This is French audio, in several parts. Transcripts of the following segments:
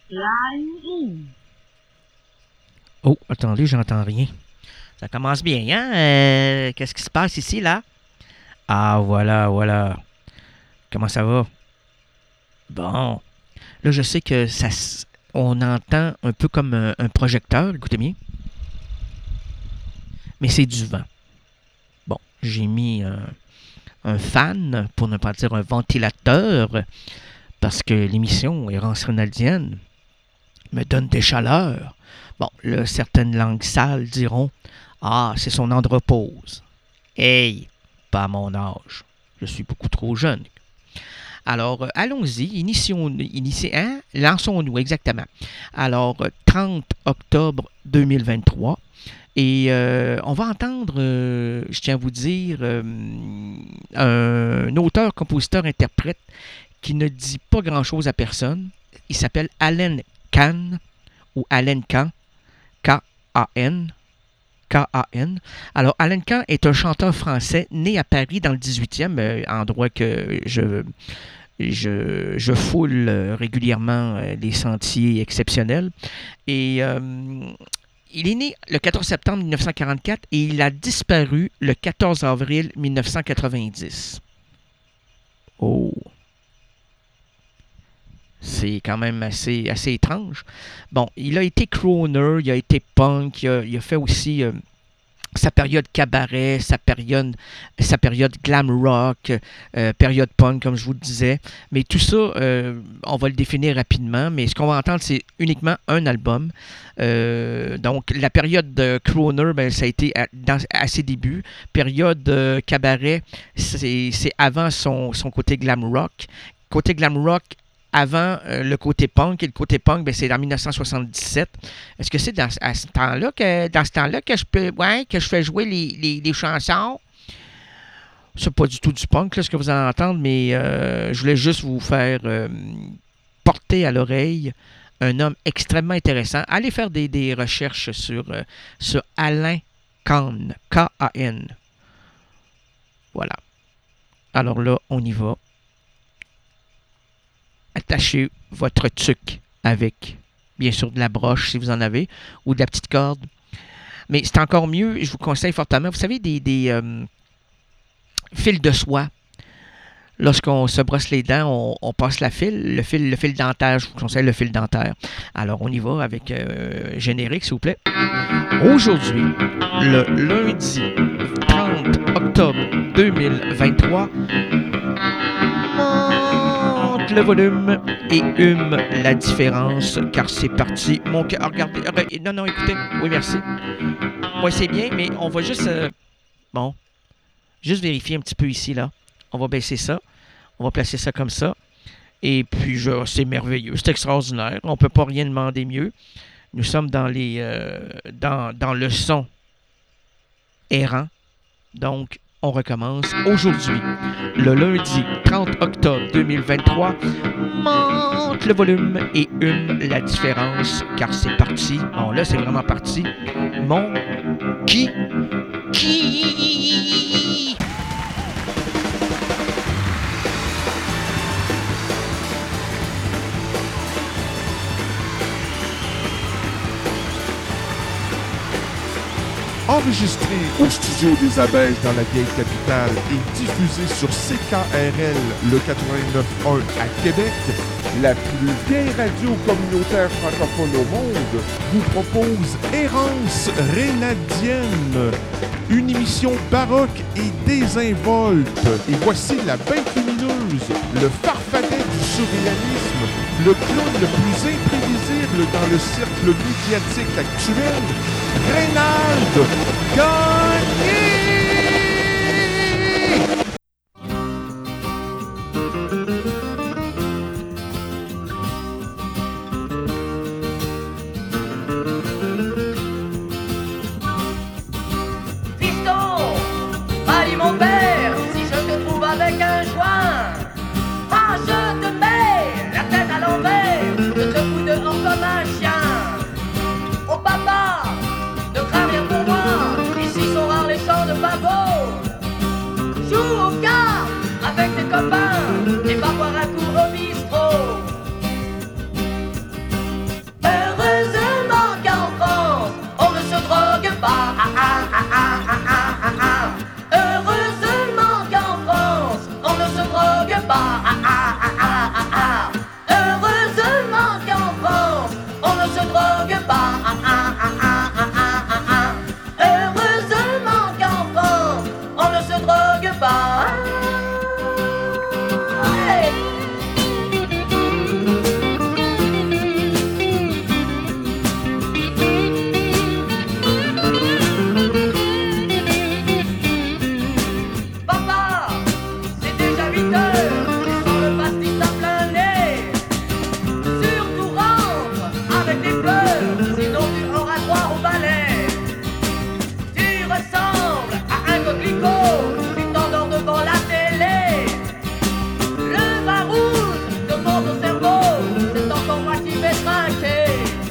Line in. Oh, attendez, j'entends rien. Ça commence bien, hein? Qu'est-ce qui se passe ici, là? Ah, voilà, voilà. Comment ça va? Bon. Là, je sais que on entend un peu comme un projecteur, écoutez bien. Mais c'est du vent. Bon, j'ai mis un fan, pour ne pas dire un ventilateur, parce que l'émission Errance Rénaldienne me donne des chaleurs. Bon, là, certaines langues sales diront « Ah, c'est son andropause. » Hey, pas à mon âge. Je suis beaucoup trop jeune. Alors, allons-y, lançons-nous exactement. Alors, 30 octobre 2023, et on va entendre, je tiens à vous dire, un auteur, compositeur, interprète qui ne dit pas grand-chose à personne. Il s'appelle Alan Kahn, ou Alan Kahn, K-A-N. K-A-N. Alors, Alan Kahn est un chanteur français né à Paris dans le 18e, endroit que je foule régulièrement les sentiers exceptionnels. Et il est né le 14 septembre 1944 et il a disparu le 14 avril 1990. Oh! C'est quand même assez étrange. Bon, il a été crooner, il a été punk, il a fait aussi sa période cabaret, sa période glam rock, période punk, comme je vous le disais. Mais tout ça, on va le définir rapidement. Mais ce qu'on va entendre, c'est uniquement un album. Donc, la période de crooner, ben, ça a été à ses débuts. Période cabaret, c'est avant son côté glam rock. Côté glam rock, avant le côté punk, et le côté punk, ben, c'est en 1977. Est-ce que c'est dans ce temps-là que je fais jouer les chansons? C'est pas du tout du punk, là, ce que vous allez entendre, mais je voulais juste vous faire porter à l'oreille un homme extrêmement intéressant. Allez faire des recherches sur Alan Kahn, K-A-N. Voilà. Alors là, on y va. Attachez votre tuque avec, bien sûr, de la broche si vous en avez, ou de la petite corde. Mais c'est encore mieux, je vous conseille fortement, vous savez, des fils de soie. Lorsqu'on se brosse les dents, on passe le fil dentaire. Je vous conseille le fil dentaire. Alors, on y va avec générique, s'il vous plaît. Aujourd'hui, le lundi 30 octobre 2023, le volume et hume la différence, car c'est parti. Mon cœur, regardez, non, écoutez, oui, merci. Moi, c'est bien, mais on va juste, juste vérifier un petit peu ici, là. On va baisser ça, on va placer ça comme ça, et puis, c'est merveilleux, c'est extraordinaire, on ne peut pas rien demander mieux. Nous sommes dans dans le son errant, donc, on recommence aujourd'hui, le lundi 30 octobre 2023. Monte le volume et hume la différence, car c'est parti. Bon, là, c'est vraiment parti. Mon qui Enregistré au studio des Abeilles dans la vieille capitale et diffusé sur CKRL le 89.1 à Québec, la plus vieille radio communautaire francophone au monde vous propose Errance Rénaldienne, une émission baroque et désinvolte. Et voici la bête lumineuse, le farfadet du surréalisme, le clown le plus imprévisible dans le cercle médiatique actuel, Reynald Gagné! Fiston, m'a dit mon père, si je te trouve avec un joint, ah, je te mets la tête à l'envers, je te fous dehors comme un chien. Oh papa, ne crains rien pour moi, ici sont rares les chants de pavot. Joue au cartes avec tes copains et va boire un coup au bistrot. drogue pas. Hey. Papa, c'est déjà 8 heures, et sans le pastis à plein nez. Surtout rentre avec des fleurs, sinon tu auras droit au balai. Tu ressembles à un coquelicot qui t'endort devant la télé. Le vin rouge devant ton cerveau, c'est encore moi qui vais trinquer.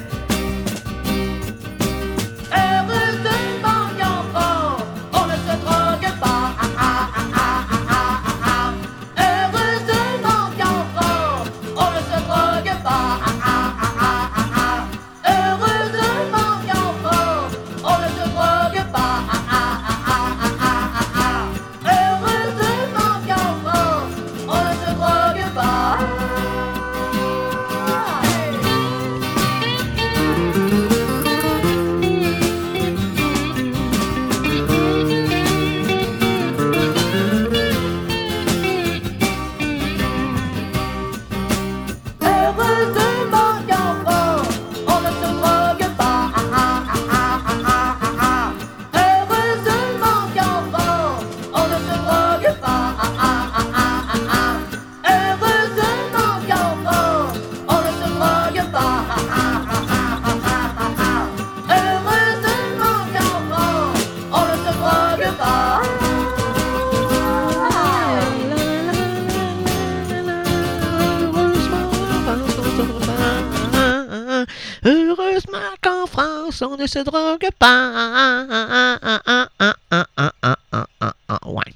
Heureusement qu'en France, on ne se drogue pas. Heureusement qu'en France, on ne se drogue pas. Heureusement qu'en France, on ne se drogue pas. Heureusement qu'en France, on ne se drogue pas. Heureusement qu'en France, on ne se drogue pas. Heureusement qu'en France, on ne se drogue pas. Heureusement qu'en France, on ne se drogue pas. Heureusement qu'en France, on ne se drogue pas. Heureusement qu'en France, on ne se drogue pas. Ouais.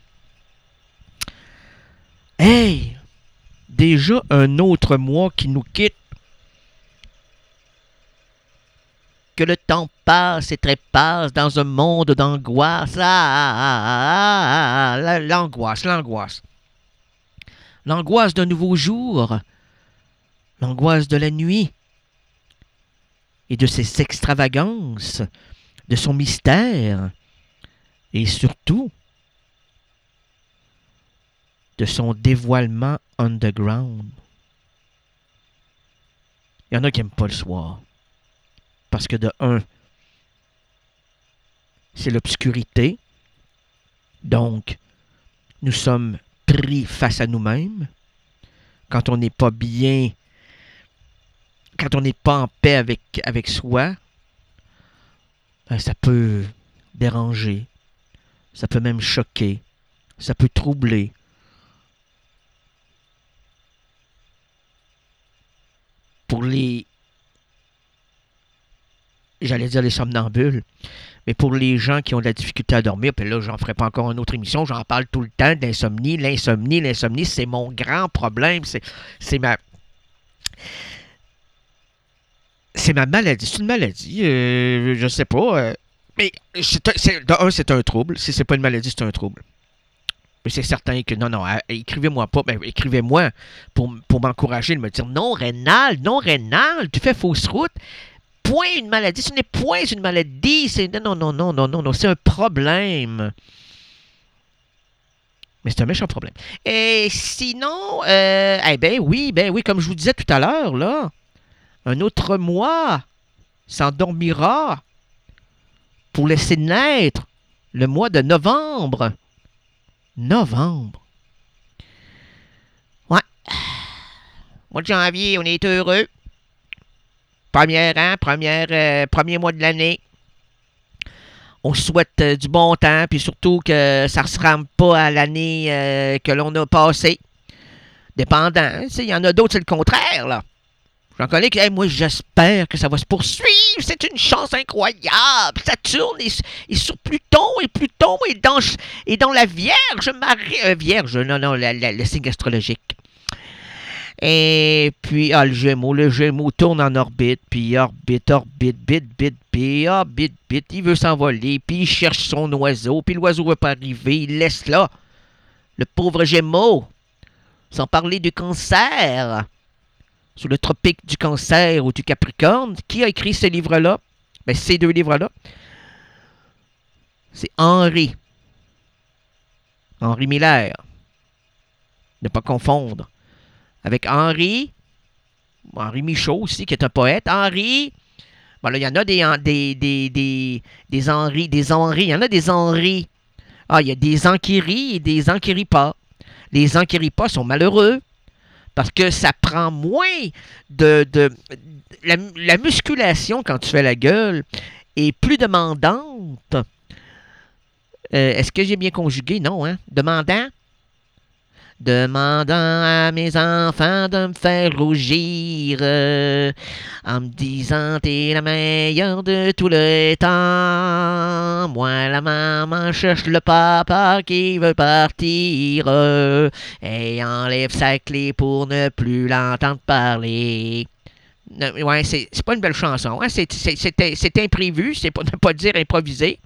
Hey! Déjà un autre mois qui nous quitte. Que le temps passe et trépasse dans un monde d'angoisse. L'angoisse. L'angoisse d'un nouveau jour. L'angoisse de la nuit. Et de ses extravagances, de son mystère, et surtout de son dévoilement underground. Il y en a qui n'aiment pas le soir. Parce que de un, c'est l'obscurité. Donc, nous sommes pris face à nous-mêmes. Quand on n'est pas bien, quand on n'est pas en paix avec soi, ben ça peut déranger, ça peut même choquer, ça peut troubler. Pour les, j'allais dire les somnambules, mais pour les gens qui ont de la difficulté à dormir, puis là, j'en ferai pas encore une autre émission, j'en parle tout le temps de l'insomnie. L'insomnie, c'est mon grand problème, c'est ma maladie. C'est une maladie, je sais pas. Mais de un, c'est un trouble. Si c'est pas une maladie, c'est un trouble. Mais c'est certain que non, écrivez-moi pas. Ben, écrivez-moi pour m'encourager, de me dire non, Rénal, tu fais fausse route. Point une maladie. Ce n'est point une maladie. C'est non, c'est un problème. Mais c'est un méchant problème. Et sinon, ben oui, comme je vous disais tout à l'heure, là. Un autre mois s'endormira pour laisser naître le mois de novembre. Ouais. Mois de janvier, on est heureux. Premier mois de l'année. On souhaite du bon temps, puis surtout que ça ne se rende pas à l'année que l'on a passée. Dépendant. Il y en a d'autres, c'est le contraire, là. J'en connais que, moi, j'espère que ça va se poursuivre. C'est une chance incroyable. Saturne est sur Pluton, et Pluton est dans la Vierge. Vierge, le signe astrologique. Et puis, le Gémeaux tourne en orbite, puis orbite, il veut s'envoler, puis il cherche son oiseau, puis l'oiseau ne veut pas arriver, il laisse là. Le pauvre Gémeaux, sans parler du Cancer. Sous le tropique du Cancer ou du Capricorne. Qui a écrit ce livre-là? Ben, ces deux livres-là. C'est Henri Henri Miller. Ne pas confondre avec Henri Michaud aussi, qui est un poète. Henri, bon là, il y en a des Henri, il y en a des Henri. Ah, il y a des Anquiri et des Anquiripas. Les Anquiripas sont malheureux parce que ça prend moins la musculation quand tu fais la gueule est plus demandante. Est-ce que j'ai bien conjugué? Non, hein? Demandant à mes enfants de me faire rougir, en me disant t'es la meilleure de tous les temps. Moi la maman cherche le papa qui veut partir, et enlève sa clé pour ne plus l'entendre parler. Ouais, c'est pas une belle chanson, hein? C'est imprévu, c'est pour ne pas dire improvisé.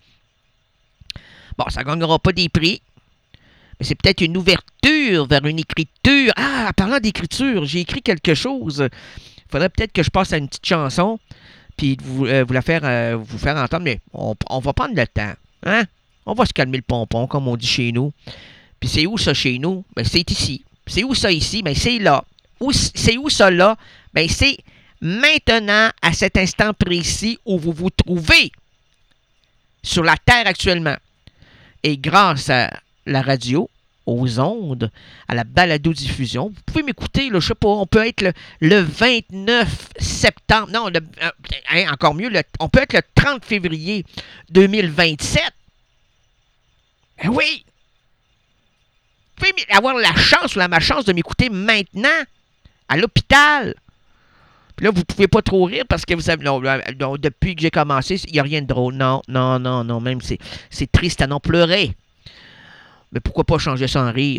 Bon, ça gagnera pas des prix. Mais c'est peut-être une ouverture vers une écriture. Ah, en parlant d'écriture, j'ai écrit quelque chose. Il faudrait peut-être que je passe à une petite chanson, puis vous faire entendre. Mais on va prendre le temps. Hein? On va se calmer le pompon, comme on dit chez nous. Puis c'est où ça chez nous? Ben, c'est ici. C'est où ça ici? Ben, c'est là. C'est où ça là? Ben, c'est maintenant, à cet instant précis où vous vous trouvez sur la Terre actuellement. Et grâce à la radio, aux ondes, à la balado-diffusion. Vous pouvez m'écouter, là, je sais pas, on peut être le 29 septembre, non, encore mieux, on peut être le 30 février 2027. Ben oui! Vous pouvez avoir la chance ou la malchance de m'écouter maintenant, à l'hôpital. Puis là, vous ne pouvez pas trop rire parce que vous savez, non, depuis que j'ai commencé, il n'y a rien de drôle. Non, même c'est triste à n'en pleurer. Mais pourquoi pas changer ça en rire?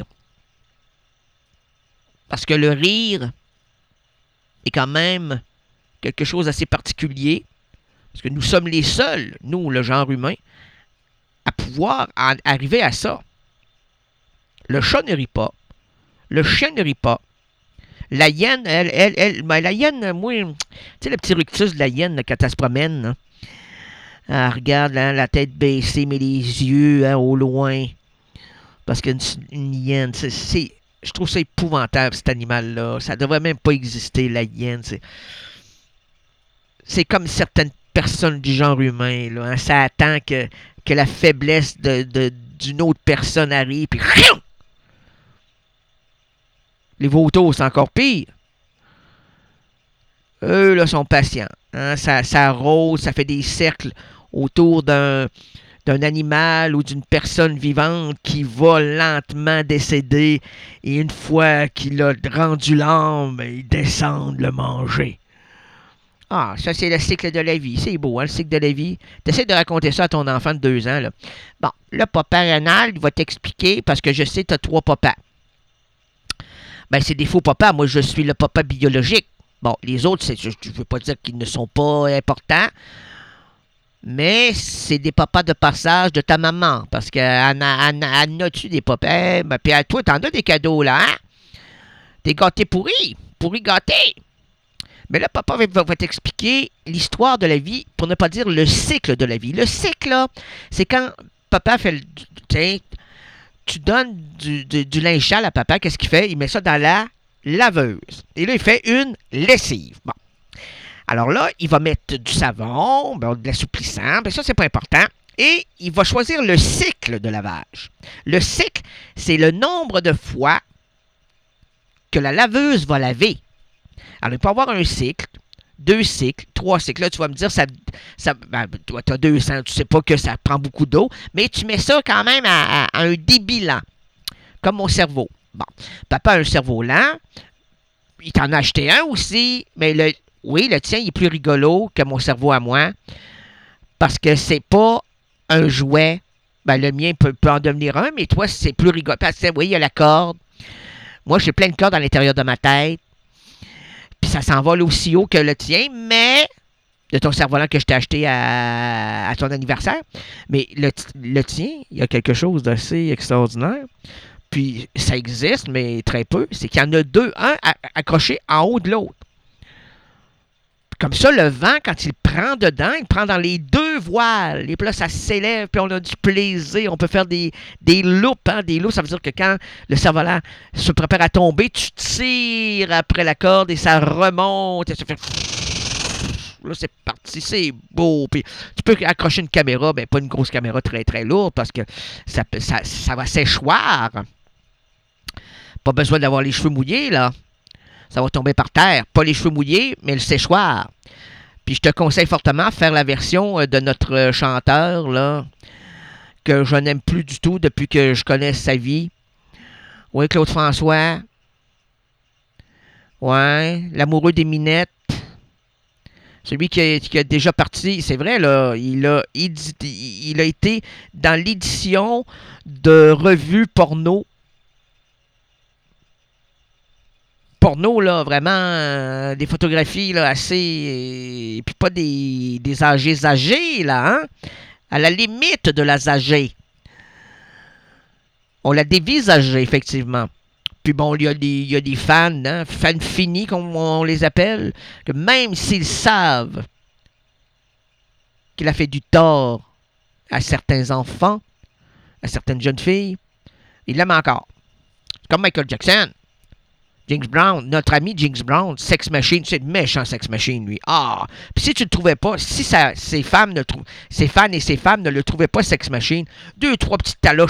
Parce que le rire est quand même quelque chose d'assez particulier. Parce que nous sommes les seuls, nous, le genre humain, à pouvoir arriver à ça. Le chat ne rit pas. Le chien ne rit pas. La hyène, la hyène, moi, tu sais, le petit rictus de la hyène, là, quand elle se promène, hein, elle regarde hein, la tête baissée, mais les yeux hein, au loin. Parce qu'une hyène, je trouve ça épouvantable, cet animal-là. Ça devrait même pas exister, la hyène. C'est comme certaines personnes du genre humain. Là, hein, ça attend que la faiblesse d'une autre personne arrive, puis... Les vautours, c'est encore pire. Eux, là, sont patients. Hein? Ça rôde, ça fait des cercles autour d'un animal ou d'une personne vivante qui va lentement décéder. Et une fois qu'il a rendu l'âme, ils descendent le manger. Ah, ça, c'est le cycle de la vie. C'est beau, hein, le cycle de la vie. Tu essaies de raconter ça à ton enfant de 2 ans. Là. Bon, le papa rénal, il va t'expliquer, parce que je sais, tu as 3 papas. Ben, c'est des faux papas. Moi, je suis le papa biologique. Bon, les autres, je ne veux pas dire qu'ils ne sont pas importants, mais c'est des papas de passage de ta maman. Parce qu'en as-tu des papas? Ben, puis à toi, t'en as des cadeaux, là, hein? Des gâtés pourris gâtés. Mais là, papa va t'expliquer l'histoire de la vie, pour ne pas dire le cycle de la vie. Le cycle, là, c'est quand papa fait tu donnes du linge sale à papa, qu'est-ce qu'il fait? Il met ça dans la laveuse. Et là, il fait une lessive. Bon. Alors là, il va mettre du savon, de l'assouplissant, ça, c'est pas important. Et il va choisir le cycle de lavage. Le cycle, c'est le nombre de fois que la laveuse va laver. Alors, il peut y avoir un cycle, 2 cycles, 3 cycles. Là, tu vas me dire, toi, tu as 200, tu sais pas que ça prend beaucoup d'eau, mais tu mets ça quand même à un débit lent, comme mon cerveau. Bon, papa a un cerveau lent, il t'en a acheté un aussi, mais le tien, il est plus rigolo que mon cerveau à moi, parce que c'est pas un jouet. Ben, le mien peut en devenir un, mais toi, c'est plus rigolo. Parce que, oui, il y a la corde. Moi, j'ai plein de cordes à l'intérieur de ma tête. Puis ça s'envole aussi haut que le tien, mais de ton cerf-volant que je t'ai acheté à ton anniversaire. Mais le tien, il y a quelque chose d'assez extraordinaire. Puis ça existe, mais très peu. C'est qu'il y en a 2, un accroché en haut de l'autre. comme ça, le vent, quand il prend dedans, il prend dans les deux voiles. Et puis là, ça s'élève, puis on a du plaisir. On peut faire des loops. Hein? Des loops, ça veut dire que quand le cerf-volant se prépare à tomber, tu tires après la corde et ça remonte. Et ça fait... Là, c'est parti, c'est beau. Puis tu peux accrocher une caméra, ben pas une grosse caméra très, très lourde, parce que ça va séchoir. Pas besoin d'avoir les cheveux mouillés, là. Ça va tomber par terre. Pas les cheveux mouillés, mais le séchoir. Puis je te conseille fortement de faire la version de notre chanteur, là, que je n'aime plus du tout depuis que je connais sa vie. Oui, Claude François. Ouais, l'amoureux des minettes. Celui qui a déjà parti, c'est vrai, là, il a été dans l'édition de revues porno. Porno, là, vraiment, des photographies, là, assez... Et puis pas des âgés, là, hein? À la limite de la âgée. On l'a dévisagé, effectivement. Puis bon, il y a des fans, hein, fans finis, comme on les appelle, que même s'ils savent qu'il a fait du tort à certains enfants, à certaines jeunes filles, ils l'aiment encore. C'est comme Michael Jackson. James Brown, notre ami James Brown, Sex Machine, c'est une méchant Sex Machine, lui. Ah! Puis si tu ne le trouvais pas, si ses fans et ses femmes ne le trouvaient pas Sex Machine, 2-3 petites taloches.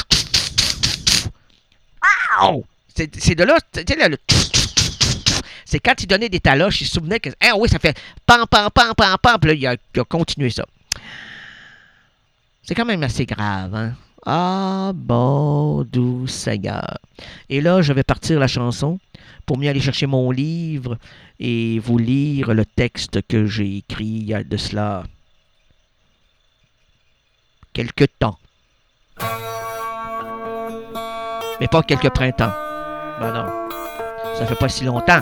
Wow! C'est de là, tu sais, là, c'est quand il donnait des taloches, il se souvenait que, ah oui, ça fait pam, pam, pam, pam, pam, puis là, il a continué ça. C'est quand même assez grave, hein? Ah, bon, doux Seigneur. Et là, je vais partir la chanson pour mieux aller chercher mon livre et vous lire le texte que j'ai écrit il y a de cela quelque temps. Mais pas quelques printemps. Ben non, ça fait pas si longtemps.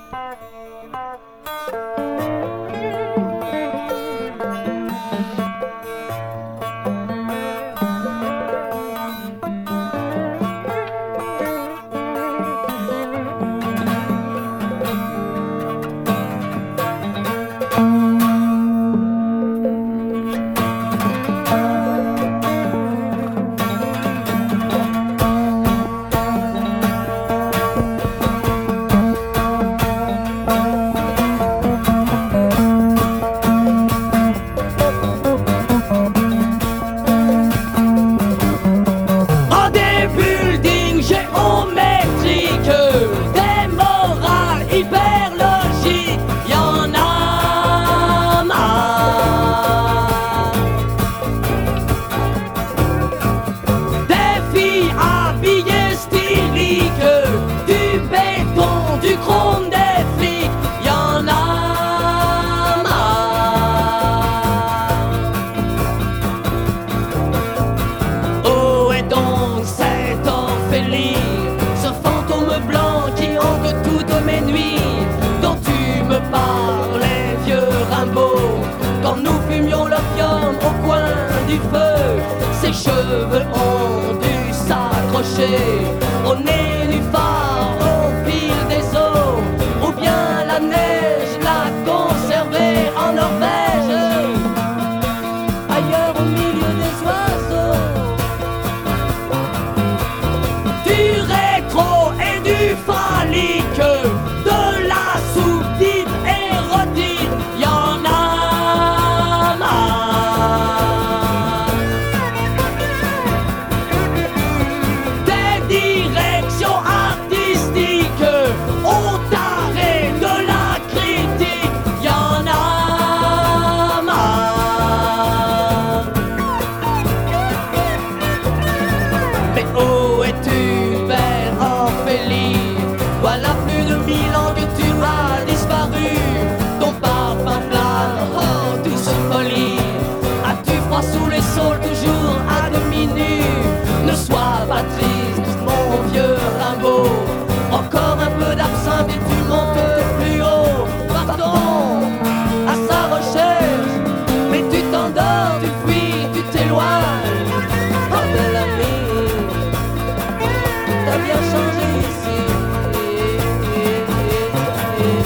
Cheveux ont dû s'accrocher au nez du phare, au fil des eaux, ou bien la neige l'a conservé en Norvège, ailleurs au milieu des oiseaux. Du rétro et du phallique, de la soupe dite érotique, y en a marre. Toujours à demi nu, ne sois pas triste, mon vieux Rimbaud. Encore un peu d'absinthe et tu montes plus haut. Partons à sa recherche, mais tu t'endors, tu fuis, tu t'éloignes. Oh bel ami, t'as bien changé ici.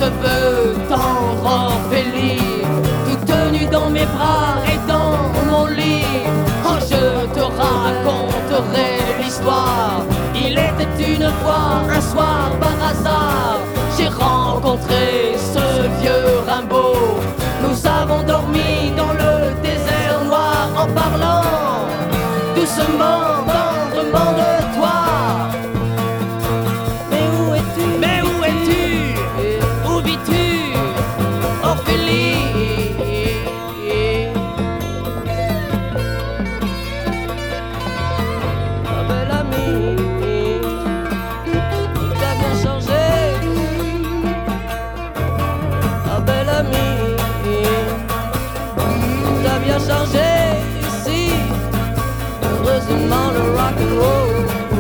te veux tendre, Ophélie, toute nue dans mes bras et dans mon lit. Oh, je te raconterai l'histoire. Il était une fois, un soir par hasard, j'ai rencontré ce vieux Rimbaud. Nous avons dormi dans le désert noir en parlant doucement, tendrement de toi. Mais où es-tu? Mais où es-tu? Où vis-tu, Ophélie? Ah, belle amie, t'as bien changé. Ah, belle amie, t'as bien changé ici. Heureusement le rock and roll.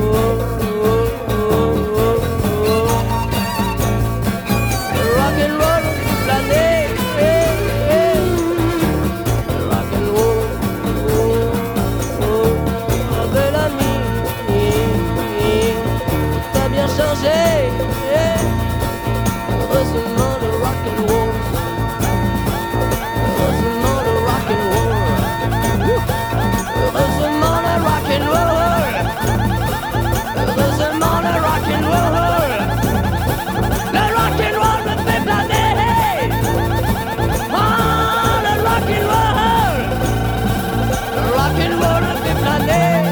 Le rock and roll toute l'année. Le rock and roll. Ah, belle amie, t'as bien changé. Heureusement le rock and roll. Heureusement le rock and roll. Heureusement le rock and roll. Heureusement le rock and roll. Le rock and roll me fait planer. Oh, le rock and roll. Le rock and roll me fait planer.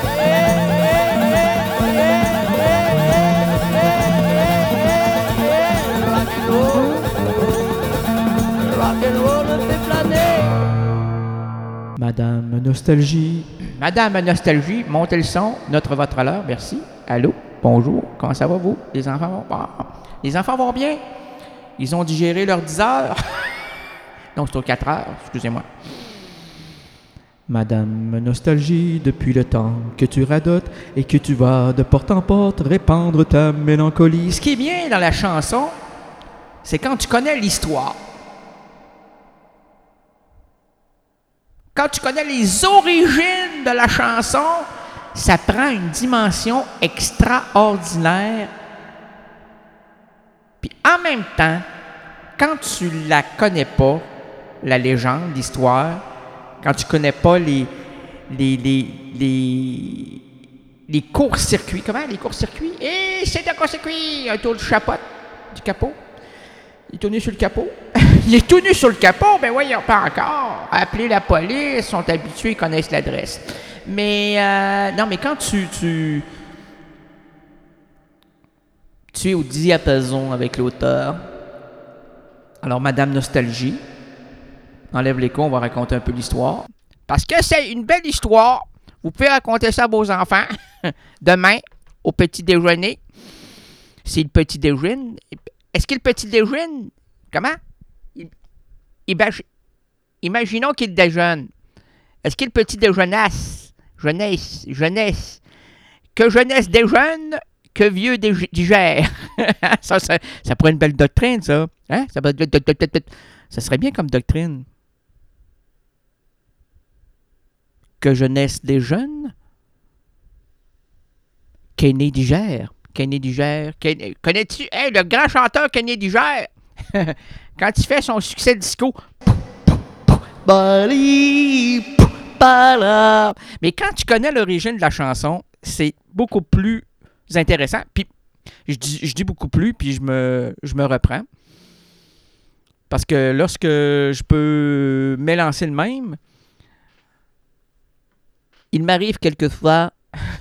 Le rock and roll. Le rock and roll me fait planer. Madame Nostalgie. Madame Nostalgie, montez le son, votre heure, merci. Allô, bonjour, comment ça va vous? Les enfants vont bien? Les enfants vont bien? Ils ont digéré leurs 10 heures? Non, c'est aux 4 heures, excusez-moi. Madame Nostalgie, depuis le temps que tu radotes et que tu vas de porte en porte répandre ta mélancolie. Ce qui est bien dans la chanson, c'est quand tu connais l'histoire. Quand tu connais les origines de la chanson, ça prend une dimension extraordinaire. Puis en même temps, quand tu la connais pas, la légende, l'histoire, quand tu connais pas les courts-circuits, comment les courts-circuits? Et c'est un court-circuit, un tour du capot. Il est tout nu sur le capot. Il est tout nu sur le capot, ben voyons, pas encore. Appeler la police, ils sont habitués, ils connaissent l'adresse. Mais, non, mais quand tu es au diapason avec l'auteur, alors Madame Nostalgie, enlève l'écho, on va raconter un peu l'histoire. Parce que c'est une belle histoire. Vous pouvez raconter ça à vos enfants demain, au petit déjeuner. C'est le petit déjeuner. Est-ce que le petit déjeuner, comment? Imaginons qu'il déjeune. Est-ce qu'il petit déjeunasse? Jeunesse. Que jeunesse déjeune, que vieux digère. ça pourrait être une belle doctrine, ça. Hein? Ça serait bien comme doctrine. Que jeunesse déjeune, qu'aîné digère. Connais-tu le grand chanteur Kenny Digère? Quand il fait son succès disco. Mais quand tu connais l'origine de la chanson, c'est beaucoup plus intéressant. Puis je dis beaucoup plus, puis je me reprends. Parce que lorsque je peux m'élancer le même, il m'arrive quelquefois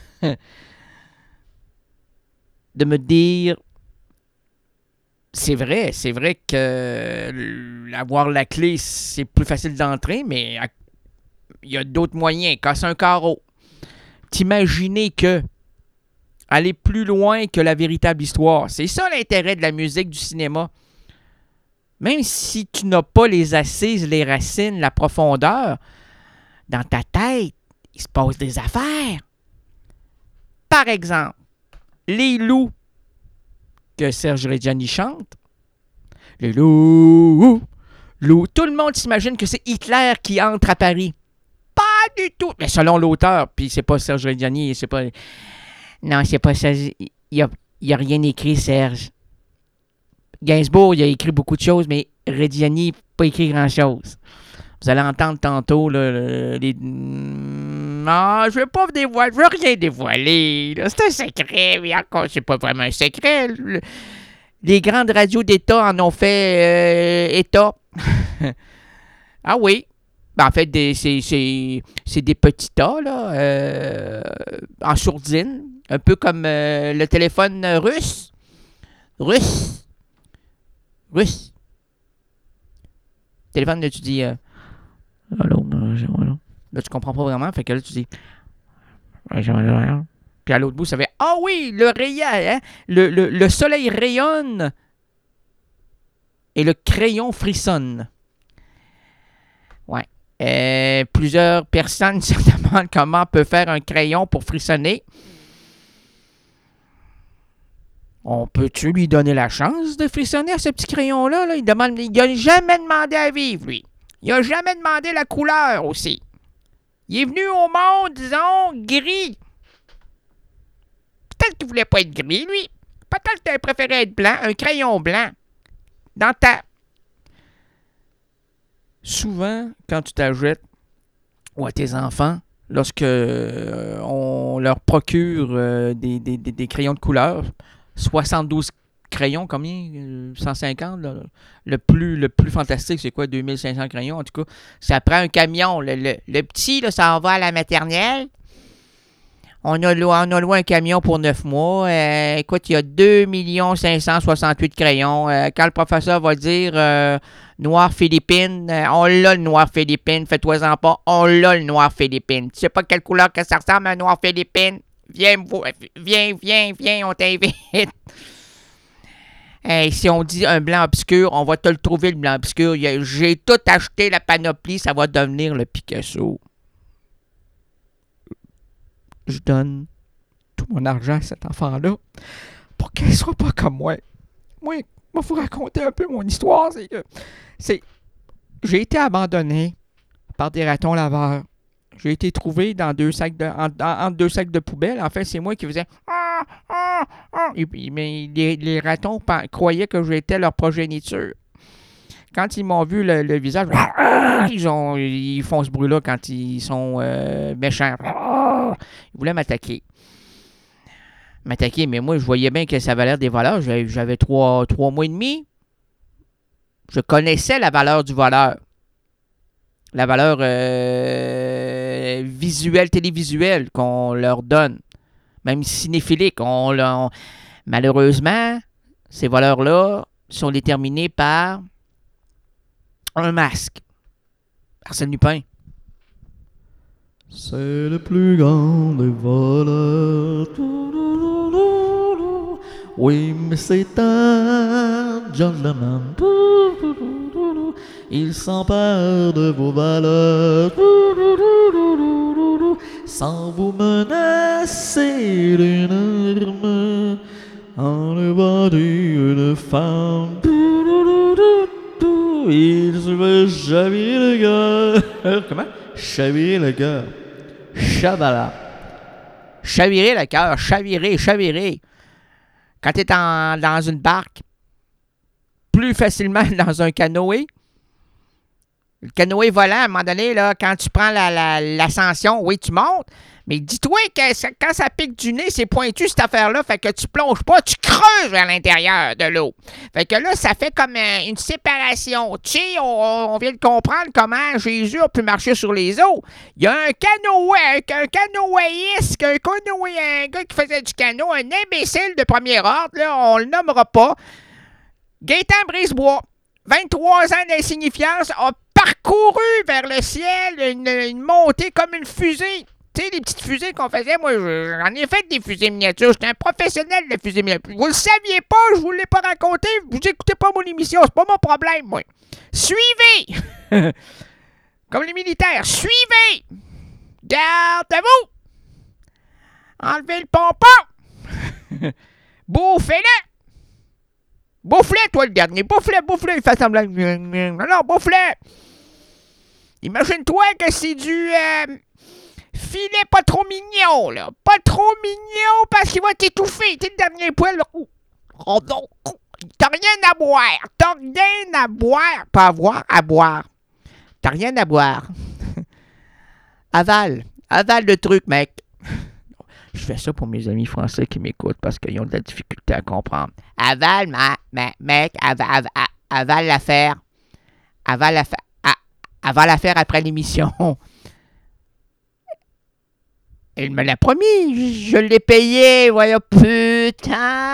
de me dire, c'est vrai que avoir la clé, c'est plus facile d'entrer, mais il y a d'autres moyens. Casser un carreau. T'imaginer que aller plus loin que la véritable histoire. C'est ça l'intérêt de la musique, du cinéma. Même si tu n'as pas les assises, les racines, la profondeur, dans ta tête, il se passe des affaires. Par exemple, les loups que Serge Reggiani chante. Les loups. Tout le monde s'imagine que c'est Hitler qui entre à Paris. Pas du tout. Mais selon l'auteur, puis c'est pas Serge Reggiani, c'est pas... Non, c'est pas ça. Il y a rien écrit, Serge. Gainsbourg, il a écrit beaucoup de choses, mais Reggiani n'a pas écrit grand-chose. Vous allez entendre tantôt les... Non, je veux rien dévoiler. Là. C'est un secret, mais encore, c'est pas vraiment un secret. Les grandes radios d'État en ont fait État. Ah oui. Ben, en fait, c'est des petits tas, là, en sourdine. Un peu comme le téléphone russe. Russe. Téléphone, là, tu dis... allô, là, tu comprends pas vraiment. Fait que là, tu dis... Puis à l'autre bout, ça fait... Ah oui, le rayon, hein? Le soleil rayonne et le crayon frissonne. Ouais. Plusieurs personnes se demandent comment on peut faire un crayon pour frissonner. On peut-tu lui donner la chance de frissonner à ce petit crayon-là? Là? Il n'a jamais demandé à vivre, lui. Il n'a jamais demandé la couleur aussi. Il est venu au monde, disons, gris. Peut-être qu'il voulait pas être gris, lui. Peut-être qu'il préférait être blanc, un crayon blanc. Dans ta... Souvent, quand tu t'ajoutes ou à tes enfants, lorsque on leur procure des crayons de couleur, 72 crayons, combien? 150? Là. Le plus fantastique, c'est quoi? 2500 crayons, en tout cas. Ça prend un camion. Le petit, là, ça en va à la maternelle. On a loué un camion pour 9 mois. Écoute, il y a 2 568 crayons. Quand le professeur va dire noir Philippine, on l'a le noir Philippine. Fais-toi-en pas, on l'a le noir Philippine. Tu sais pas quelle couleur que ça ressemble à un noir Philippine? Viens, on t'invite. Si on dit un blanc obscur, on va te le trouver, le blanc obscur. J'ai tout acheté, la panoplie, ça va devenir le Picasso. Je donne tout mon argent à cet enfant-là pour qu'elle soit pas comme moi. Moi, il faut raconter un peu mon histoire. J'ai été abandonné par des ratons laveurs. J'ai été trouvé dans entre 2 sacs de poubelle. En fait, c'est moi qui faisais... Mais les ratons croyaient que j'étais leur progéniture. Quand ils m'ont vu le visage, ils font ce bruit-là quand ils sont méchants. Ils voulaient m'attaquer, mais moi, je voyais bien que ça valait des voleurs. J'avais 3 mois et demi. Je connaissais la valeur du voleur. La valeur visuelle, télévisuelle qu'on leur donne. Même cinéphilique. Malheureusement, ces voleurs-là sont déterminés par un masque. Arsène Lupin. C'est le plus grand des voleurs. Oui, mais c'est un gentleman. Il s'empare de vos valeurs sans vous menacer d'une arme. Enlevant une femme, il se veut chavirer le cœur. Comment? Chavirer le cœur. Chabala. Chavirer le cœur. Chavirer. Quand tu es dans une barque, plus facilement dans un canoë. Le canoë volant, à un moment donné, là, quand tu prends l'ascension, oui, tu montes. Mais dis-toi que quand ça pique du nez, c'est pointu cette affaire-là. Fait que tu plonges pas, tu creuses vers l'intérieur de l'eau. Fait que là, ça fait comme une séparation. Tu sais, on vient de comprendre comment Jésus a pu marcher sur les eaux. Il y a un canoïste, un gars qui faisait du canot, un imbécile de premier ordre, là, on le nommera pas. Gaétan Brisebois, 23 ans d'insignifiance, a parcouru vers le ciel une montée comme une fusée. Tu sais, les petites fusées qu'on faisait, moi, j'en ai fait des fusées miniatures. J'étais un professionnel de fusées miniatures. Vous le saviez pas, je vous l'ai pas raconté. Vous écoutez pas mon émission, c'est pas mon problème, moi. Suivez! Comme les militaires, suivez! Gardez-vous! Enlevez le pompon! Bouffez-le! Bouffe-le, toi, le dernier. Bouffe-le. Il fait semblant. Non, bouffe-le. Imagine-toi que c'est du filet pas trop mignon, là. Pas trop mignon parce qu'il va t'étouffer. Tu sais, le dernier poil, là. Oh non. T'as rien à boire. T'as rien à boire. Pas à boire, à boire. T'as rien à boire. Avale. Avale le truc, mec. Je fais ça pour mes amis français qui m'écoutent parce qu'ils ont de la difficulté à comprendre. Avale, mec. Avale l'affaire. Avale l'affaire après l'émission. Il me l'a promis. Je l'ai payé. Voyons, putain.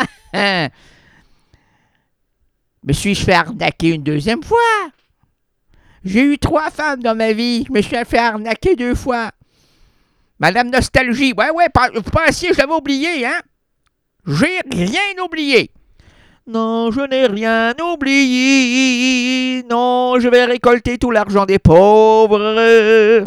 Me suis-je fait arnaquer une deuxième fois? J'ai eu 3 femmes dans ma vie. Je me suis fait arnaquer 2 fois. Madame Nostalgie. Ouais, vous pensiez que je l'avais oublié, hein? J'ai rien oublié. Non, je n'ai rien oublié. Non, je vais récolter tout l'argent des pauvres.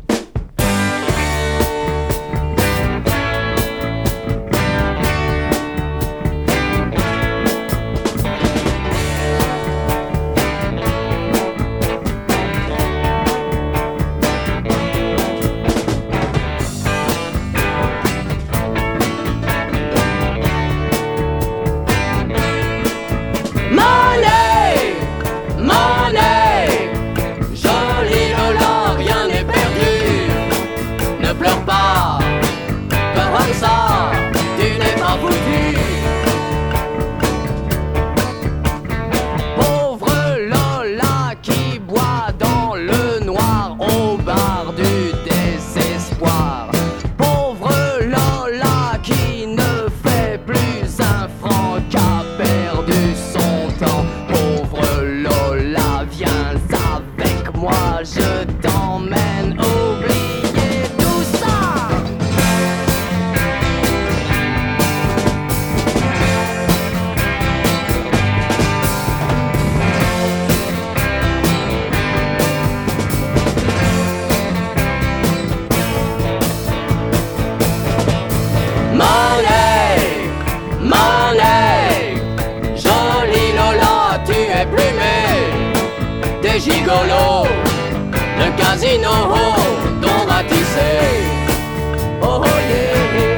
Gigolo, le casino dont bâtissé. Oh yeah,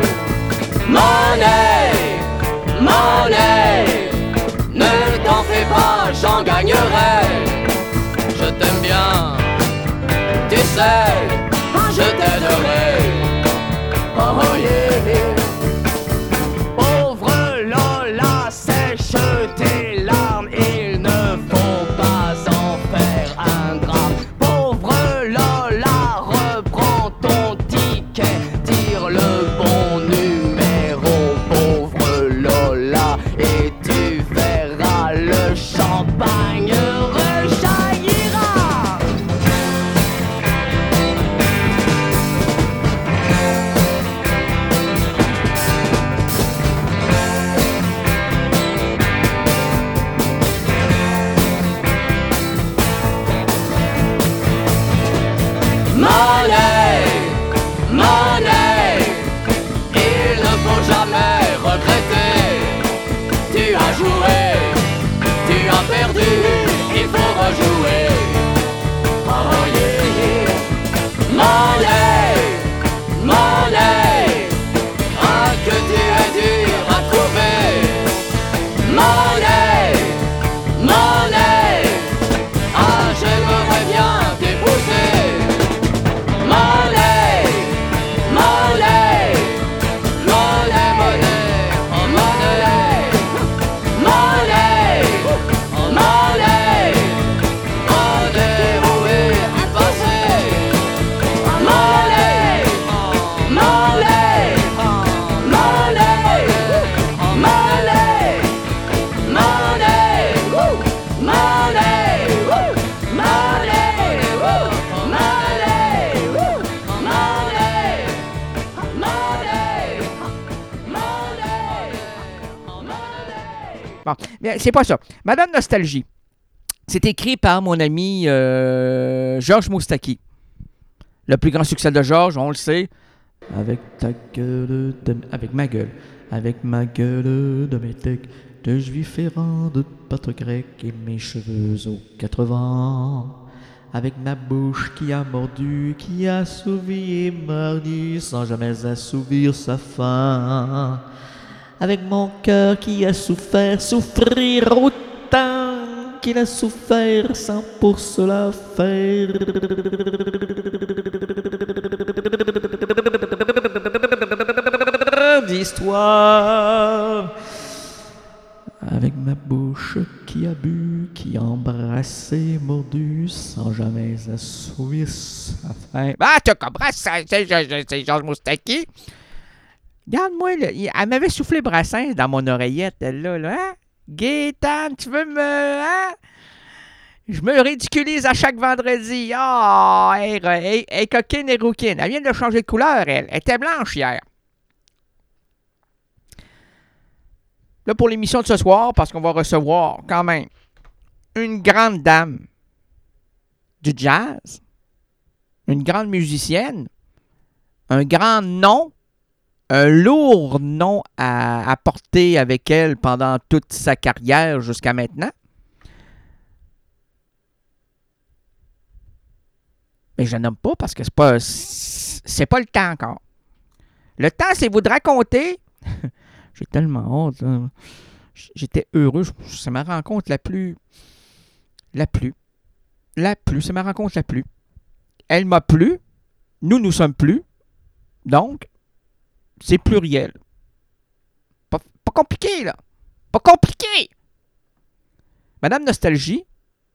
money, money, ne t'en fais pas, j'en gagnerai. Je t'aime bien, tu sais, je t'aiderai. Oh yeah, pauvre Lola, sèche tes larmes, il ne faut pas en faire un drame. Pauvre Lola, reprends ton ticket, tire le bon numéro. Pauvre Lola, et tu verras le champagne rejaillira. Money, money, il ne faut jamais regretter. Tu as joué, tu as perdu, il faut rejouer. Oh yeah, money, money, ah que tu es dur à trouver. Money, money, ah j'aimerais bien t'épouser. Money, money, money, money, oh money, money, oh money, money, où es-tu passé? Money, money, money, oh money, money, money, Bon, mais c'est pas ça. Madame Nostalgie, c'est écrit par mon ami Georges Moustaki. Le plus grand succès de Georges, on le sait. Avec ta gueule, avec ma gueule de métèque, de juif errant, de pâtre grec et mes cheveux aux 80. Avec ma bouche qui a mordu, qui a assouvi et mordu, sans jamais assouvir sa faim. avec mon cœur qui a souffert, souffrir autant qu'il a souffert sans pour cela faire d'histoire. Avec ma bouche qui a bu, qui a embrassé, mordu, sans jamais assouvir sa faim. Ah, tu comprends, c'est Georges Moustaki. Regarde-moi, là, elle m'avait soufflé Brassens dans mon oreillette, elle-là, hein? Gaétane, tu veux me... Hein? Je me ridiculise à chaque vendredi. Ah, elle coquine et rouquine. Elle vient de changer de couleur, elle. Elle était blanche hier. Là, pour l'émission de ce soir, parce qu'on va recevoir quand même une grande dame du jazz, une grande musicienne, un grand nom, un lourd nom à porter avec elle pendant toute sa carrière jusqu'à maintenant. Mais je ne nomme pas parce que c'est pas le temps encore. Le temps, c'est vous de raconter. J'ai tellement hâte. Là. J'étais heureux. C'est ma rencontre la plus. C'est ma rencontre la plus. Elle m'a plu. Nous sommes plus. Donc, c'est pluriel. Pas compliqué, là. Pas compliqué. Madame Nostalgie,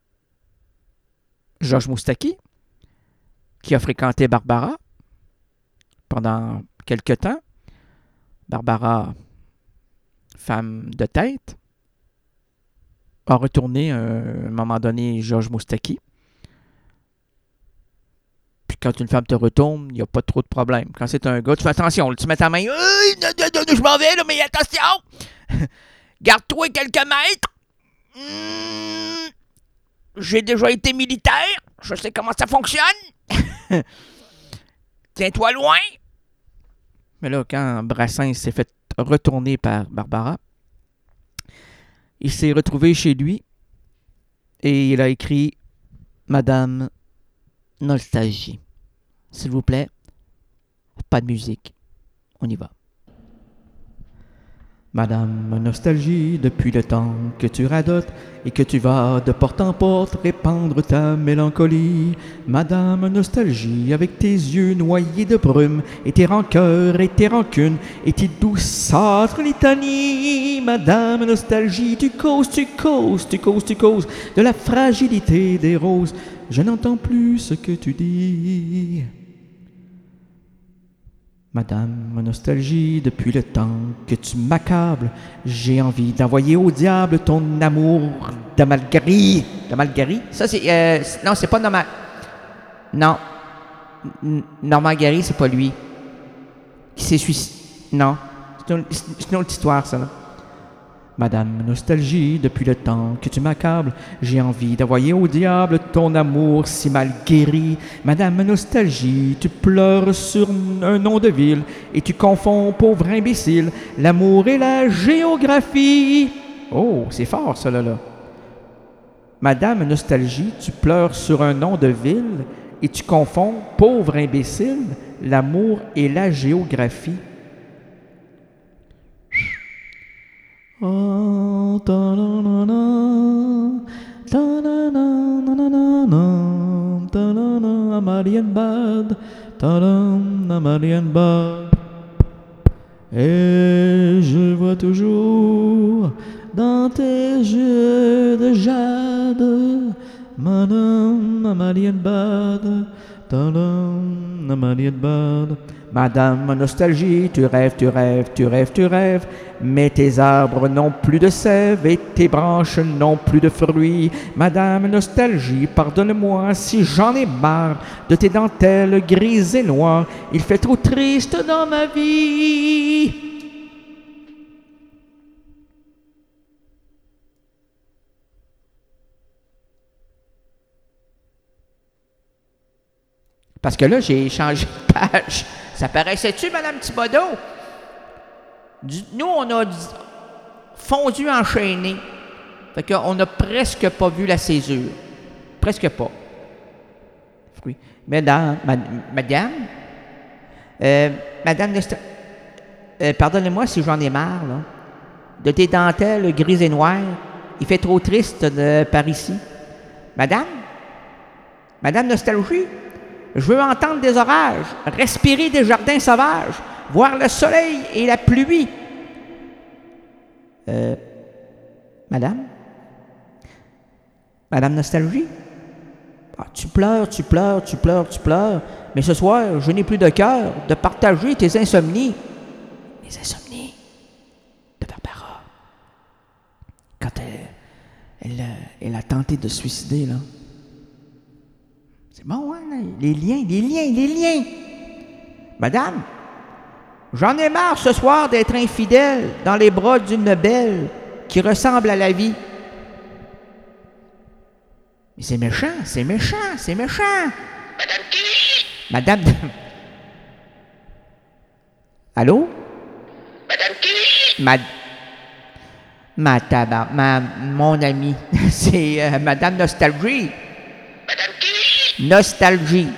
Georges Moustaki, qui a fréquenté Barbara pendant quelque temps. Barbara, femme de tête, a retourné à un moment donné Georges Moustaki. Puis quand une femme te retourne, il n'y a pas trop de problème. Quand c'est un gars, tu fais attention. Là, tu mets ta main, je m'en vais, là, mais attention! Garde-toi quelques mètres! J'ai déjà été militaire. Je sais comment ça fonctionne. Tiens-toi loin. Mais là, quand Brassens s'est fait retourner par Barbara, il s'est retrouvé chez lui et il a écrit Madame Nostalgie. S'il vous plaît, pas de musique. On y va. Madame Nostalgie, depuis le temps que tu radotes et que tu vas de porte en porte répandre ta mélancolie. Madame Nostalgie, avec tes yeux noyés de brume et tes rancœurs et tes rancunes et tes douceâtres litanies. Madame Nostalgie, tu causes de la fragilité des roses. Je n'entends plus ce que tu dis. Madame Nostalgie, depuis le temps que tu m'accables, j'ai envie d'envoyer au diable ton amour d'Amalgari. D'Amalgari? Ça, c'est... non, c'est pas Normal. Non. Normand Gary, c'est pas lui. Qui s'est suicidé. Non. C'est une autre histoire, ça, là. Madame Nostalgie, depuis le temps que tu m'accables, j'ai envie d'envoyer au diable ton amour si mal guéri. Madame Nostalgie, tu pleures sur un nom de ville et tu confonds, pauvre imbécile, l'amour et la géographie. Oh, c'est fort, ça, là. Madame Nostalgie, tu pleures sur un nom de ville et tu confonds, pauvre imbécile, l'amour et la géographie. Oh, Marienbad, Marienbad. Et je vois toujours dans tes yeux de jade, Madame Marienbad, Marienbad. Madame Nostalgie, tu rêves, mais tes arbres n'ont plus de sève et tes branches n'ont plus de fruits. Madame Nostalgie, pardonne-moi si j'en ai marre de tes dentelles grises et noires. Il fait trop triste dans ma vie. Parce que là, j'ai changé de page. Ça paraissait-tu, Madame Thibodeau? Nous, on a fondu enchaîné. Fait qu'on n'a presque pas vu la césure. Presque pas. Oui. Madame, pardonnez-moi si j'en ai marre, là. de tes dentelles grises et noires. Il fait trop triste par ici. Madame? Madame Nostalgie? Je veux entendre des orages, respirer des jardins sauvages, voir le soleil et la pluie. Madame? Madame Nostalgie? Ah, tu pleures, mais ce soir, je n'ai plus de cœur de partager tes insomnies. Les insomnies de Barbara. Quand elle a tenté de se suicider, là. C'est bon, hein? Les liens. Madame, j'en ai marre ce soir d'être infidèle dans les bras d'une belle qui ressemble à la vie. Mais c'est méchant. Madame qui? Madame... Allô? Madame qui? Mon ami, c'est Madame Nostalgie. Madame qui? Nostalgie.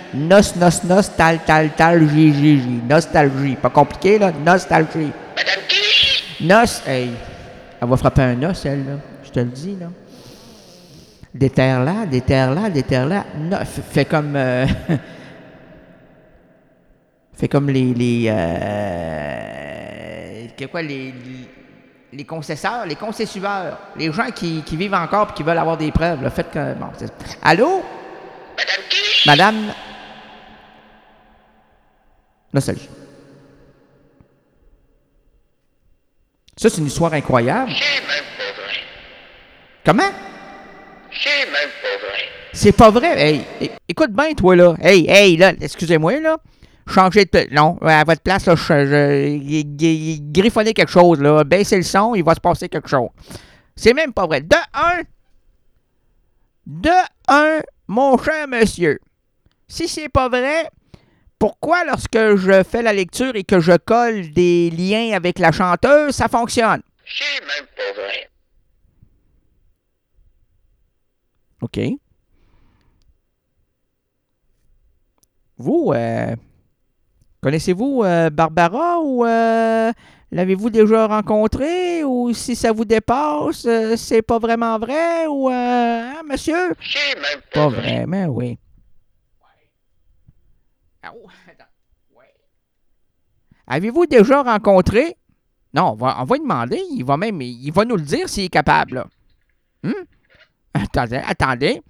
Tal, j. Nostalgie. Pas compliqué, là? Nostalgie. Madame qui? Hey. Elle va frapper un os, elle, là. Je te le dis, là. Déterre-la. No, fais comme... fais comme les concesseurs, les concessueurs, les gens qui vivent encore et qui veulent avoir des preuves. Là. Faites que... Bon, allô? Madame qui? Madame... Nostalgie. Ça, c'est une histoire incroyable. C'est même pas vrai. Comment? C'est même pas vrai. C'est pas vrai. Hey, écoute bien, toi, là. Hey, là, excusez-moi, là. Changez de... Non, à votre place, là, griffonnez quelque chose, là. Baissez le son, il va se passer quelque chose. C'est même pas vrai. De un, mon cher monsieur, si c'est pas vrai, pourquoi lorsque je fais la lecture et que je colle des liens avec la chanteuse, ça fonctionne? C'est même pas vrai. OK. Vous, connaissez-vous Barbara ou l'avez-vous déjà rencontrée ou si ça vous dépasse, c'est pas vraiment vrai ou, hein, monsieur? C'est même Pas pas vrai. vraiment, oui. Avez-vous déjà rencontré? Non, on va lui demander. Il va nous le dire s'il est capable, là. Attendez.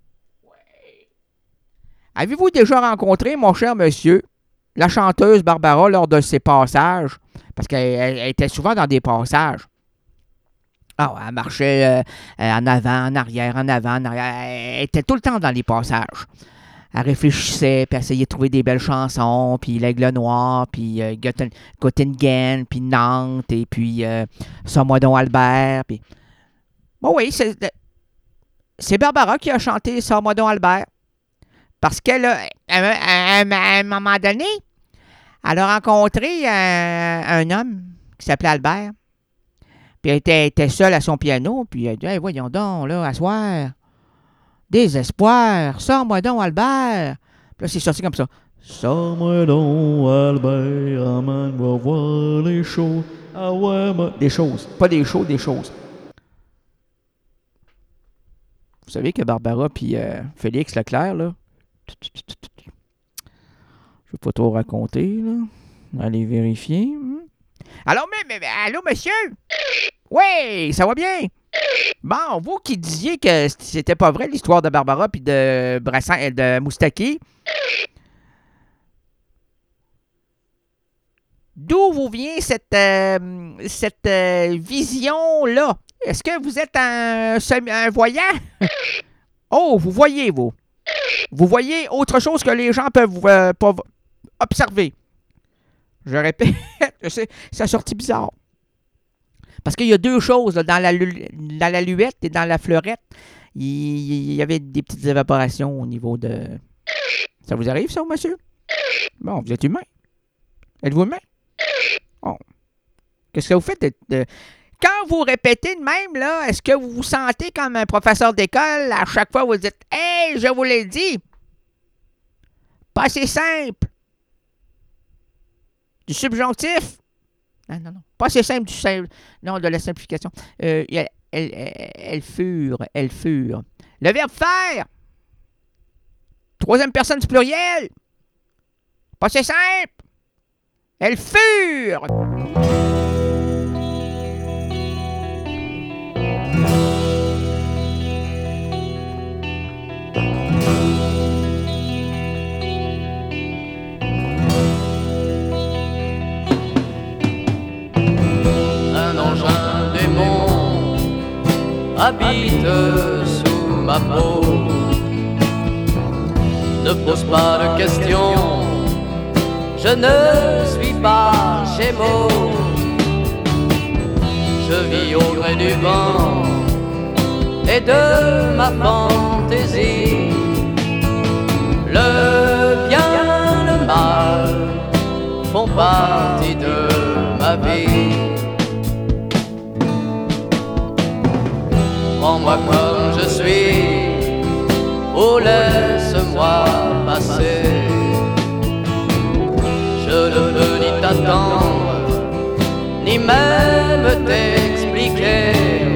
Avez-vous déjà rencontré, mon cher monsieur, la chanteuse Barbara lors de ses passages? Parce qu'elle était souvent dans des passages. Ah, elle marchait en avant, en arrière. Elle était tout le temps dans les passages. Elle réfléchissait, puis elle essayait de trouver des belles chansons, puis L'Aigle Noir, puis Göttingen, puis Nantes, et puis Sommoidon Albert, puis... Bon, oui, c'est Barbara qui a chanté Sommoidon Albert. Parce qu'elle a, à un moment donné, elle a rencontré un homme qui s'appelait Albert. Puis elle était seule à son piano, puis elle a dit « Hey, voyons donc, là, à soir... Désespoir, sors-moi donc, Albert. » Puis là, c'est sorti comme ça. Sors-moi donc, Albert, amène, va voir les choses. Ah ouais, des choses. Pas des shows, des choses. Vous savez que Barbara puis Félix Leclerc, là, je ne vais pas trop raconter, là. Allez vérifier. Allô, allô, monsieur? Oui, ça va bien? Bon, vous qui disiez que c'était pas vrai l'histoire de Barbara puis de Brassan et de Moustaki, d'où vous vient cette vision-là? Est-ce que vous êtes un voyant? Oh, vous voyez, vous. Vous voyez autre chose que les gens peuvent pas observer. Je répète, ça a sorti bizarre. Parce qu'il y a deux choses, là, dans la luette et dans la fleurette. Il y avait des petites évaporations au niveau de... Ça vous arrive, ça, monsieur? Bon, vous êtes humain. Êtes-vous humain? Oh. Qu'est-ce que vous faites Quand vous répétez de même, là, est-ce que vous vous sentez comme un professeur d'école? À chaque fois, vous dites « Hey, je vous l'ai dit! » Pas assez simple. Du subjonctif. Non. Pas assez simple du simple. Non, de la simplification. Elles furent. Le verbe faire. Troisième personne du pluriel. Pas assez simple. Elles furent. Un engin démon habite sous ma peau. Ne pose pas de questions, je ne suis pas Gémeaux. Je vis au gré du vent et de ma fantaisie. Le bien, le mal font partie de ma vie. Prends-moi comme je suis, ou laisse-moi passer. Je ne veux ni t'attendre, ni même t'expliquer.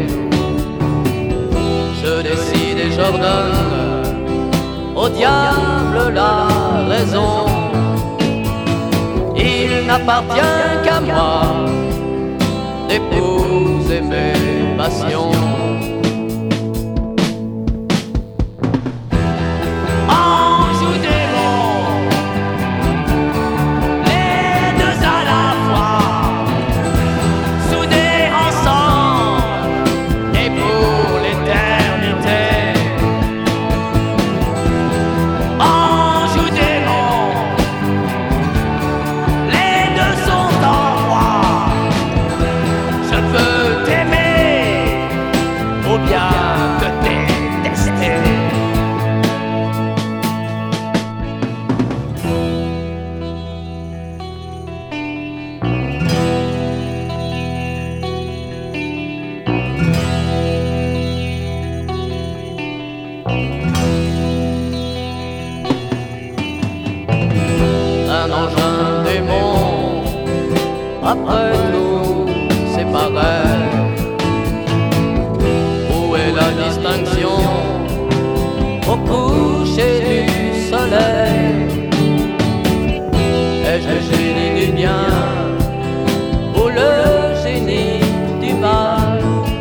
Je décide et j'ordonne au diable la raison. Il n'appartient qu'à moi d'épouser mes passions. Un engin démon, après tout c'est pareil. Où est la distinction au coucher du soleil? Est-ce le génie du bien ou le génie du mal?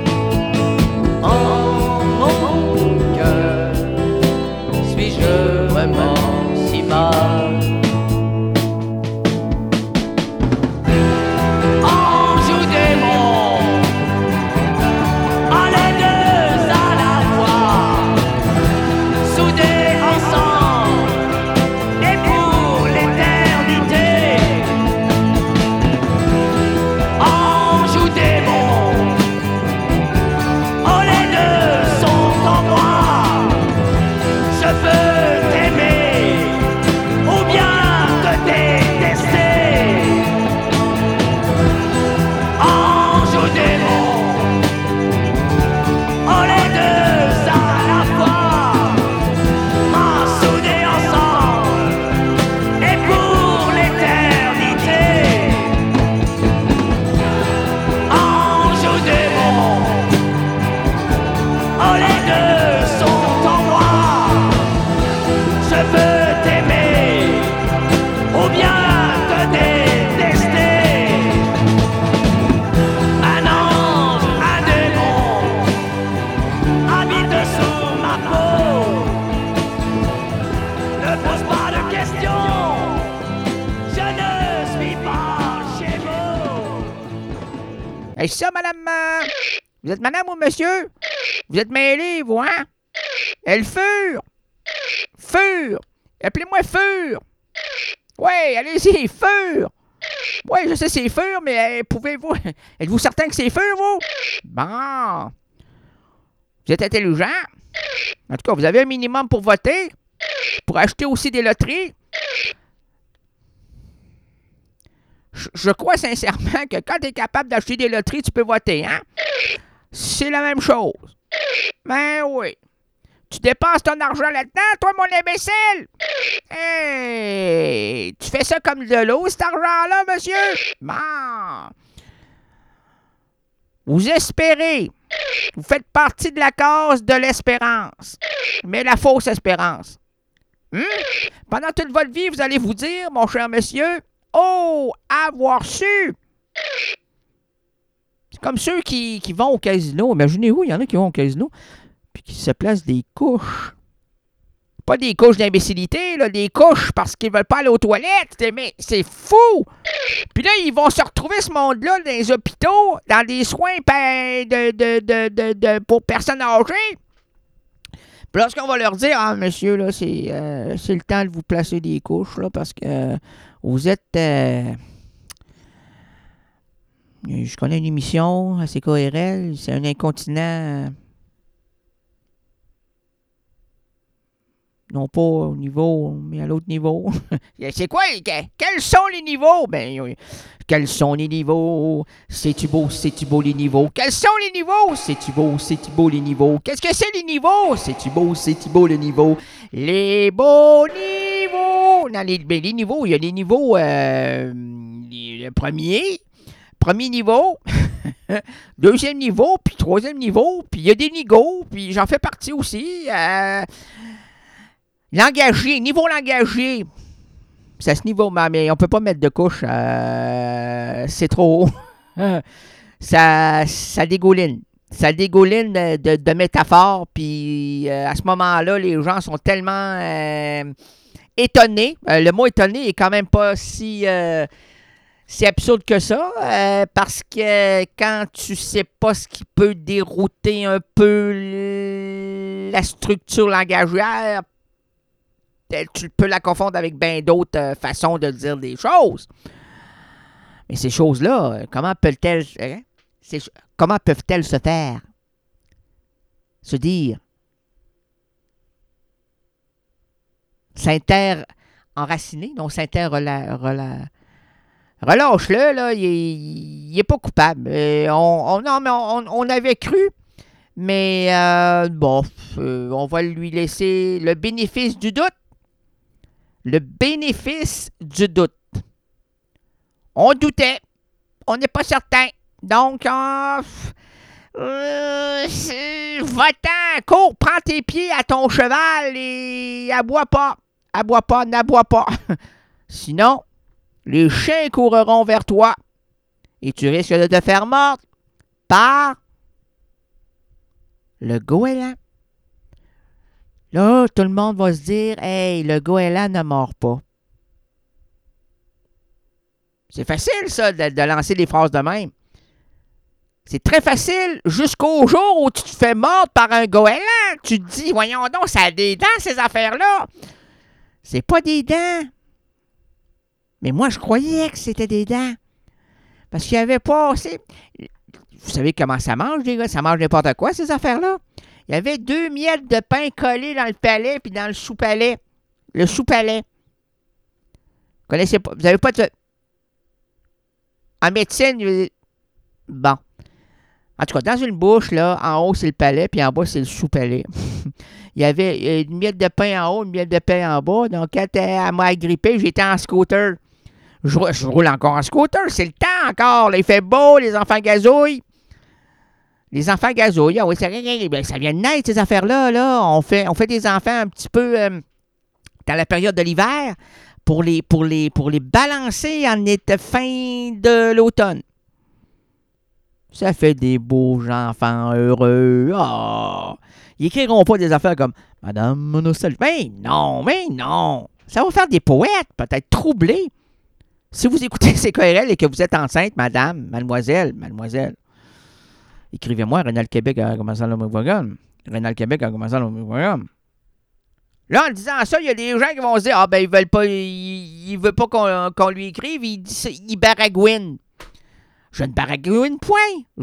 En mon cœur, suis-je vraiment si mal? Est-ce ça, madame? Vous êtes madame ou monsieur? Vous êtes mêlés, vous, hein? Elles furent! Appelez-moi Fur! Ouais, allez-y, Fur! Ouais, je sais c'est Fur, mais pouvez-vous... Êtes-vous certain que c'est Fur, vous? Bon. Vous êtes intelligent. En tout cas, vous avez un minimum pour voter. Pour acheter aussi des loteries. Je crois sincèrement que quand tu es capable d'acheter des loteries, tu peux voter, hein? C'est la même chose. Ben oui. Tu dépenses ton argent là-dedans, toi, mon imbécile? Hey! Tu fais ça comme de l'eau, cet argent-là, monsieur? Bon. Vous espérez. Vous faites partie de la cause de l'espérance. Mais la fausse espérance. Pendant toute votre vie, vous allez vous dire, mon cher monsieur, oh, avoir su. C'est comme ceux qui vont au casino. Imaginez-vous, il y en a qui vont au casino puis qui se placent des couches. Pas des couches d'imbécilité, là, des couches parce qu'ils veulent pas aller aux toilettes. Mais c'est fou! Puis là, ils vont se retrouver, ce monde-là, dans les hôpitaux, dans des soins pour personnes âgées. Puis lorsqu'on va leur dire, ah, monsieur, là, c'est le temps de vous placer des couches, là, parce que vous êtes... je connais une émission à CKRL, c'est un incontinent... non pas au niveau, mais à l'autre niveau. C'est quoi? Quels sont les niveaux? Ben, quels sont les niveaux? C'est-tu beau les niveaux? Quels sont les niveaux? C'est-tu beau les niveaux? Qu'est-ce que c'est les niveaux? C'est-tu beau les niveaux? Les beaux niveaux! Non, les niveaux, il y a les niveaux, le premier niveau, deuxième niveau, puis troisième niveau, puis il y a des niveaux, puis j'en fais partie aussi. Niveau langagier. C'est à ce niveau, mais on peut pas mettre de couche. C'est trop haut. ça dégouline. Ça dégouline de métaphores. Puis à ce moment-là, les gens sont tellement étonnés. Le mot étonné est quand même pas si absurde que ça. Parce que quand tu sais pas ce qui peut dérouter un peu la structure langagière, tu peux la confondre avec bien d'autres façons de dire des choses. Mais ces choses-là, comment peuvent-elles se faire? Se dire? S'inter-enraciner? Non, relâche-le, là, il est pas coupable. On avait cru, mais on va lui laisser le bénéfice du doute. Le bénéfice du doute. On doutait. On n'est pas certain. Donc, va-t'en, cours, prends tes pieds à ton cheval et aboie pas. Aboie pas, n'aboie pas. Sinon, les chiens courront vers toi et tu risques de te faire mordre par le goéland. Là, tout le monde va se dire, « Hey, le goéland ne mord pas. » C'est facile, ça, de lancer des phrases de même. C'est très facile jusqu'au jour où tu te fais mordre par un goéland. Tu te dis, voyons donc, ça a des dents, ces affaires-là. C'est pas des dents. Mais moi, je croyais que c'était des dents. Parce qu'il n'y avait pas... Vous savez comment ça mange, les gars? Ça mange n'importe quoi, ces affaires-là. Il y avait 2 miettes de pain collées dans le palais puis dans le sous-palais. Le sous-palais. Vous connaissez pas? Vous n'avez pas de... En médecine, bon. En tout cas, dans une bouche, là, en haut, c'est le palais, puis en bas, c'est le sous-palais. Il y avait une miette de pain en haut, une miette de pain en bas. Donc, quand elle m'a agrippé, j'étais en scooter. Je roule encore en scooter. C'est le temps encore. Là, il fait beau, les enfants gazouillent. Les enfants gazouillent, ah oui, ça vient de naître, ces affaires-là. Là. On fait des enfants un petit peu dans la période de l'hiver pour les balancer en fin de l'automne. Ça fait des beaux enfants heureux. Oh. Ils écriront pas des affaires comme « Madame Nostalgie ». Mais non. Ça va faire des poètes, peut-être troublés. Si vous écoutez CKRL et que vous êtes enceinte, madame, mademoiselle, écrivez-moi renalquebec@commercial.com. renalquebec@commercial.com. Là, en disant ça, il y a des gens qui vont se dire « Ah, ben, il veut pas qu'on lui écrive, il baragouine. » Je ne baragouine point.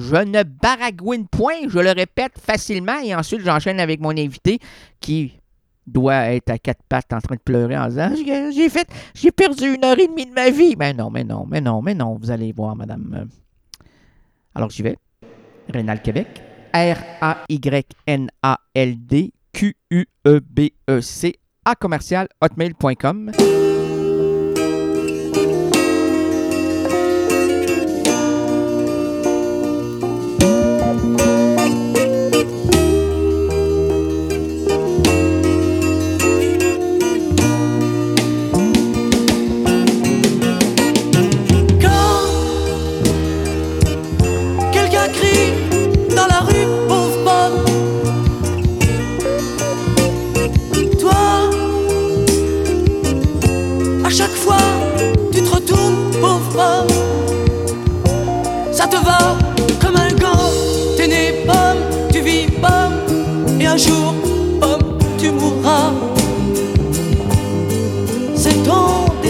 Je le répète facilement et ensuite j'enchaîne avec mon invité qui doit être à 4 pattes en train de pleurer en disant j'ai perdu 1h30 de ma vie. Mais non, vous allez voir, madame. Alors j'y vais. Rénal Québec. RAYNALDQUEBEC @hotmail.com.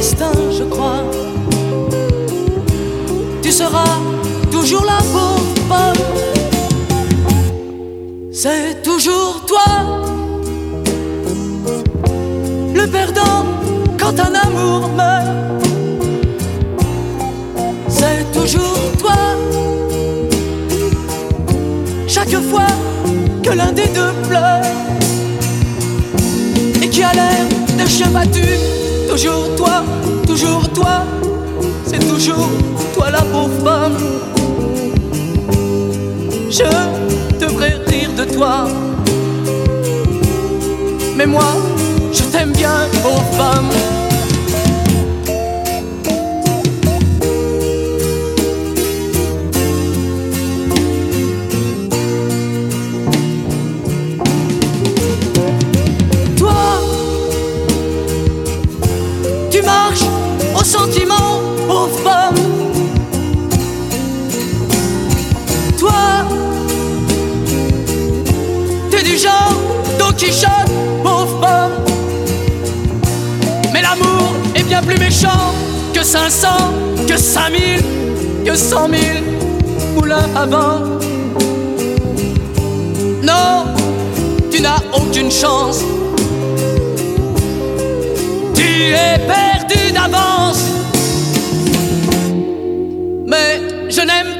destin, je crois. Tu seras toujours la pauvre pomme. C'est toujours toi, le perdant quand un amour meurt. C'est toujours toi, chaque fois que l'un des deux pleure et qui a l'air de chien battu. Toujours toi, c'est toujours toi la pauvre femme. Je devrais rire de toi, mais moi, je t'aime bien, pauvre femme. Toi, tu marches au sentiment, pauvre femme. Toi, t'es du genre Don Quichotte, pauvre femme. Mais l'amour est bien plus méchant que 500, que 5000, que 100 000 moulins à vent. Non, tu n'as aucune chance. Tu es perdu d'avance. Mais je n'aime